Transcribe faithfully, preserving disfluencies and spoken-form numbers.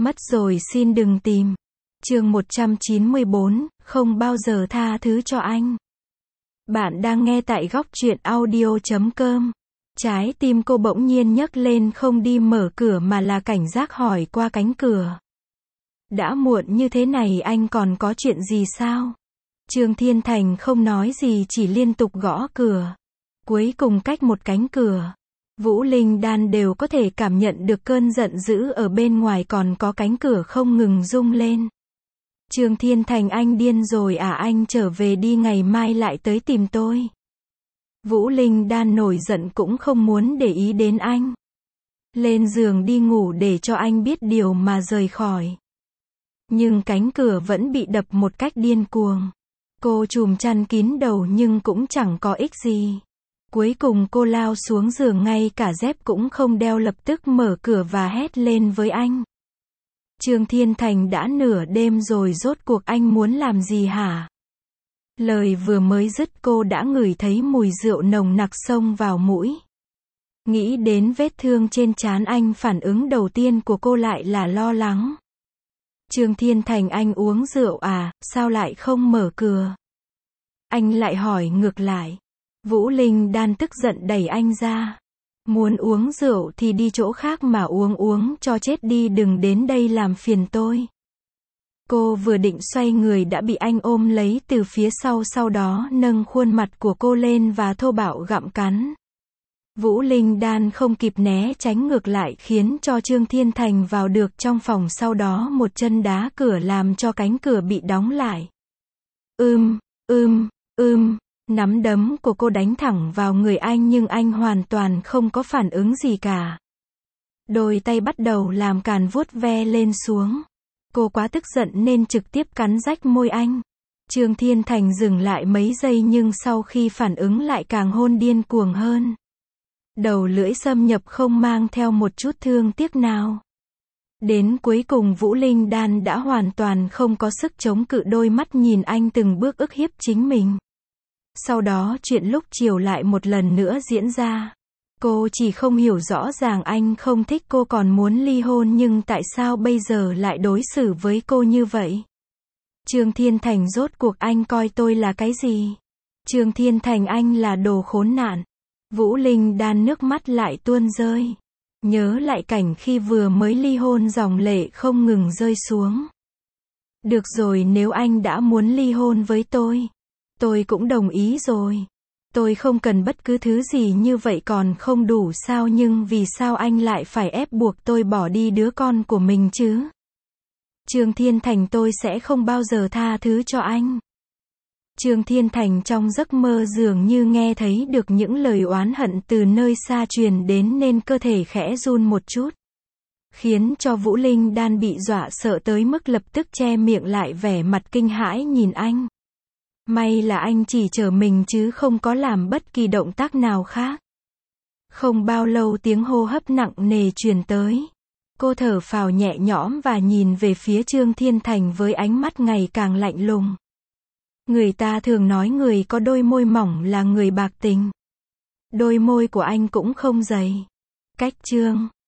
Mất rồi xin đừng tìm. Chương một trăm chín mươi bốn, không bao giờ tha thứ cho anh. Bạn đang nghe tại góc truyện audio chấm com. Trái tim cô bỗng nhiên nhấc lên, không đi mở cửa mà là cảnh giác hỏi qua cánh cửa. Đã muộn như thế này anh còn có chuyện gì sao? Trương Thiên Thành không nói gì, chỉ liên tục gõ cửa. Cuối cùng cách một cánh cửa, Vũ Linh Đan đều có thể cảm nhận được cơn giận dữ ở bên ngoài, còn có cánh cửa không ngừng rung lên. Trương Thiên Thành, anh điên rồi à? Anh trở về đi, ngày mai lại tới tìm tôi. Vũ Linh Đan nổi giận cũng không muốn để ý đến anh. Lên giường đi ngủ để cho anh biết điều mà rời khỏi. Nhưng cánh cửa vẫn bị đập một cách điên cuồng. Cô trùm chăn kín đầu nhưng cũng chẳng có ích gì. Cuối cùng cô lao xuống giường, ngay cả dép cũng không đeo, lập tức mở cửa và hét lên với anh. Trương Thiên Thành, đã nửa đêm rồi, rốt cuộc anh muốn làm gì hả? Lời vừa mới dứt cô đã ngửi thấy mùi rượu nồng nặc xông vào mũi. Nghĩ đến vết thương trên trán anh, phản ứng đầu tiên của cô lại là lo lắng. Trương Thiên Thành, anh uống rượu à, sao lại không mở cửa? Anh lại hỏi ngược lại. Vũ Linh Đan tức giận đẩy anh ra. Muốn uống rượu thì đi chỗ khác mà uống, uống cho chết đi, đừng đến đây làm phiền tôi. Cô vừa định xoay người đã bị anh ôm lấy từ phía sau, sau đó nâng khuôn mặt của cô lên và thô bạo gặm cắn. Vũ Linh Đan không kịp né tránh, ngược lại khiến cho Trương Thiên Thành vào được trong phòng, sau đó một chân đá cửa làm cho cánh cửa bị đóng lại. Ưm, ưm, ưm, nắm đấm của cô đánh thẳng vào người anh nhưng anh hoàn toàn không có phản ứng gì cả. Đôi tay bắt đầu làm càn vuốt ve lên xuống. Cô quá tức giận nên trực tiếp cắn rách môi anh. Trương Thiên Thành dừng lại mấy giây nhưng sau khi phản ứng lại càng hôn điên cuồng hơn. Đầu lưỡi xâm nhập không mang theo một chút thương tiếc nào. Đến cuối cùng Vũ Linh Đan đã hoàn toàn không có sức chống cự, đôi mắt nhìn anh từng bước ức hiếp chính mình. Sau đó chuyện lúc chiều lại một lần nữa diễn ra. Cô chỉ không hiểu rõ ràng anh không thích cô, còn muốn ly hôn, nhưng tại sao bây giờ lại đối xử với cô như vậy? Trương Thiên Thành, rốt cuộc anh coi tôi là cái gì? Trương Thiên Thành, anh là đồ khốn nạn. Vũ Linh Đan nước mắt lại tuôn rơi. Nhớ lại cảnh khi vừa mới ly hôn, dòng lệ không ngừng rơi xuống. Được rồi, nếu anh đã muốn ly hôn với tôi, tôi cũng đồng ý rồi. Tôi không cần bất cứ thứ gì như vậy còn không đủ sao? Nhưng vì sao anh lại phải ép buộc tôi bỏ đi đứa con của mình chứ? Trương Thiên Thành, tôi sẽ không bao giờ tha thứ cho anh. Trương Thiên Thành trong giấc mơ dường như nghe thấy được những lời oán hận từ nơi xa truyền đến nên cơ thể khẽ run một chút. Khiến cho Vũ Linh Đan bị dọa sợ tới mức lập tức che miệng lại, vẻ mặt kinh hãi nhìn anh. May là anh chỉ trở mình chứ không có làm bất kỳ động tác nào khác. Không bao lâu tiếng hô hấp nặng nề truyền tới. Cô thở phào nhẹ nhõm và nhìn về phía Trương Thiên Thành với ánh mắt ngày càng lạnh lùng. Người ta thường nói người có đôi môi mỏng là người bạc tình. Đôi môi của anh cũng không dày. Cách Trương